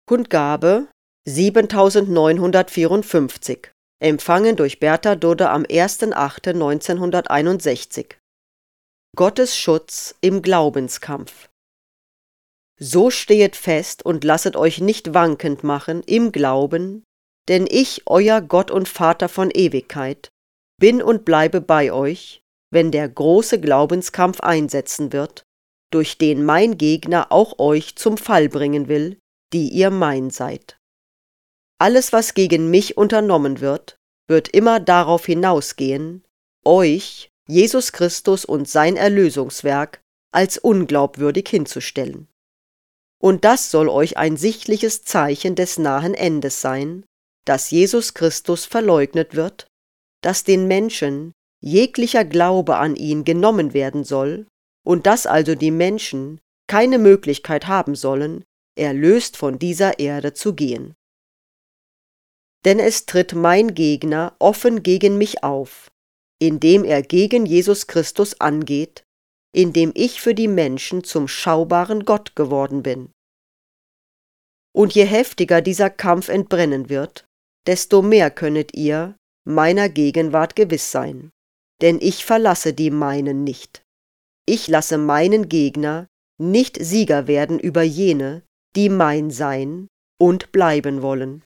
Kundgabe 7954, empfangen durch Bertha Dudde am 1.8.1961. Gottes Schutz im Glaubenskampf. So stehet fest und lasset euch nicht wankend machen im Glauben, denn ich, euer Gott und Vater von Ewigkeit, bin und bleibe bei euch, wenn der große Glaubenskampf einsetzen wird, durch den mein Gegner auch euch zum Fall bringen will, die ihr mein seid. Alles, was gegen mich unternommen wird immer darauf hinausgehen, euch, Jesus Christus und sein Erlösungswerk, als unglaubwürdig hinzustellen. Und das soll euch ein sichtliches Zeichen des nahen Endes sein, dass Jesus Christus verleugnet wird, dass den Menschen jeglicher Glaube an ihn genommen werden soll und dass also die Menschen keine Möglichkeit haben sollen, erlöst von dieser Erde zu gehen. Denn es tritt mein Gegner offen gegen mich auf, indem er gegen Jesus Christus angeht, indem ich für die Menschen zum schaubaren Gott geworden bin. Und je heftiger dieser Kampf entbrennen wird, desto mehr könnet ihr meiner Gegenwart gewiss sein, denn ich verlasse die meinen nicht. Ich lasse meinen Gegner nicht Sieger werden über jene, die mein sein und bleiben wollen.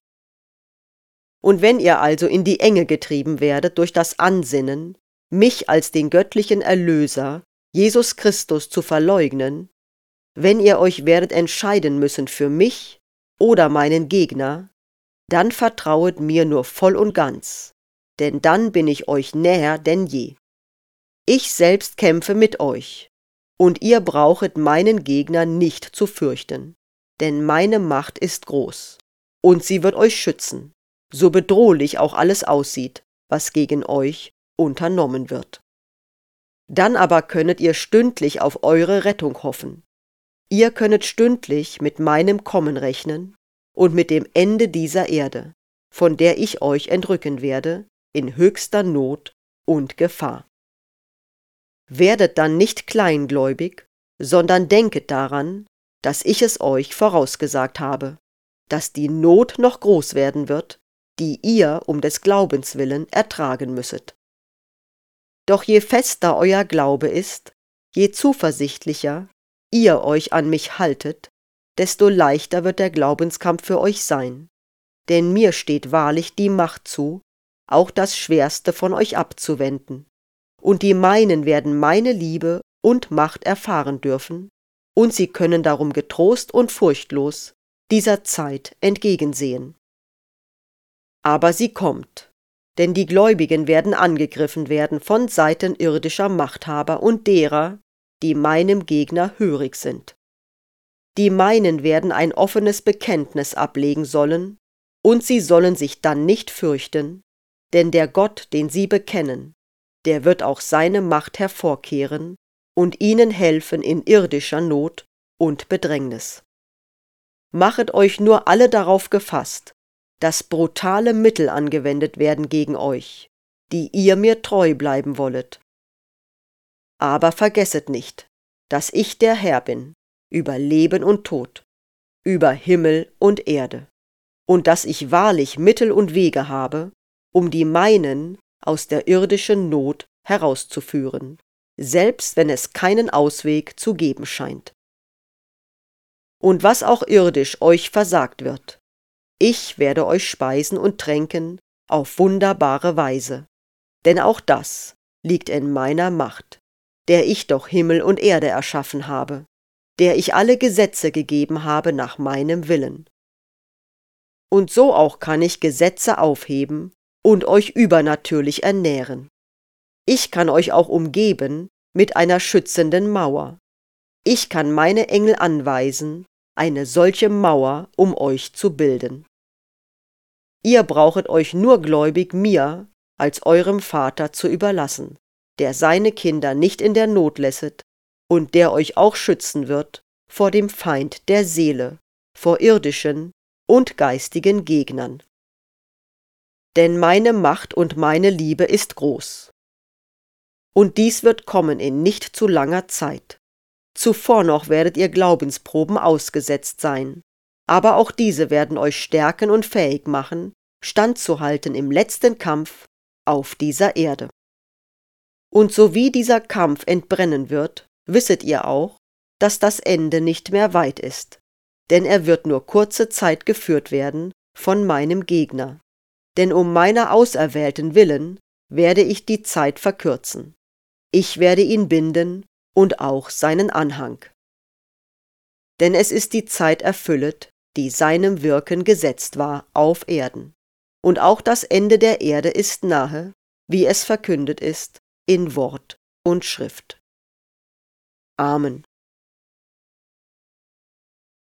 Und wenn ihr also in die Enge getrieben werdet durch das Ansinnen, mich als den göttlichen Erlöser, Jesus Christus, zu verleugnen, wenn ihr euch werdet entscheiden müssen für mich oder meinen Gegner, dann vertrauet mir nur voll und ganz, denn dann bin ich euch näher denn je. Ich selbst kämpfe mit euch, und ihr brauchet meinen Gegner nicht zu fürchten, denn meine Macht ist groß, und sie wird euch schützen, so bedrohlich auch alles aussieht, was gegen euch unternommen wird. Dann aber könnet ihr stündlich auf eure Rettung hoffen. Ihr könnet stündlich mit meinem Kommen rechnen und mit dem Ende dieser Erde, von der ich euch entrücken werde, in höchster Not und Gefahr. Werdet dann nicht kleingläubig, sondern denket daran, dass ich es euch vorausgesagt habe, dass die Not noch groß werden wird, die ihr um des Glaubens willen ertragen müsset. Doch je fester euer Glaube ist, je zuversichtlicher ihr euch an mich haltet, desto leichter wird der Glaubenskampf für euch sein, denn mir steht wahrlich die Macht zu, auch das Schwerste von euch abzuwenden, und die meinen werden meine Liebe und Macht erfahren dürfen, und sie können darum getrost und furchtlos dieser Zeit entgegensehen. Aber sie kommt, denn die Gläubigen werden angegriffen werden von Seiten irdischer Machthaber und derer, die meinem Gegner hörig sind. Die meinen werden ein offenes Bekenntnis ablegen sollen, und sie sollen sich dann nicht fürchten, denn der Gott, den sie bekennen, der wird auch seine Macht hervorkehren und ihnen helfen in irdischer Not und Bedrängnis. Machet euch nur alle darauf gefasst, dass brutale Mittel angewendet werden gegen euch, die ihr mir treu bleiben wollet. Aber vergesset nicht, dass ich der Herr bin, über Leben und Tod, über Himmel und Erde, und dass ich wahrlich Mittel und Wege habe, um die meinen aus der irdischen Not herauszuführen, selbst wenn es keinen Ausweg zu geben scheint. Und was auch irdisch euch versagt wird, ich werde euch speisen und tränken auf wunderbare Weise, denn auch das liegt in meiner Macht, der ich doch Himmel und Erde erschaffen habe, der ich alle Gesetze gegeben habe nach meinem Willen. Und so auch kann ich Gesetze aufheben und euch übernatürlich ernähren. Ich kann euch auch umgeben mit einer schützenden Mauer. Ich kann meine Engel anweisen, eine solche Mauer um euch zu bilden. Ihr brauchet euch nur gläubig mir als eurem Vater zu überlassen, der seine Kinder nicht in der Not lässet und der euch auch schützen wird vor dem Feind der Seele, vor irdischen und geistigen Gegnern. Denn meine Macht und meine Liebe ist groß. Und dies wird kommen in nicht zu langer Zeit. Zuvor noch werdet ihr Glaubensproben ausgesetzt sein, aber auch diese werden euch stärken und fähig machen, standzuhalten im letzten Kampf auf dieser Erde. Und so wie dieser Kampf entbrennen wird, wisset ihr auch, dass das Ende nicht mehr weit ist, denn er wird nur kurze Zeit geführt werden von meinem Gegner. Denn um meiner Auserwählten willen werde ich die Zeit verkürzen. Ich werde ihn binden und auch seinen Anhang. Denn es ist die Zeit erfüllet, die seinem Wirken gesetzt war auf Erden. Und auch das Ende der Erde ist nahe, wie es verkündet ist in Wort und Schrift. Amen.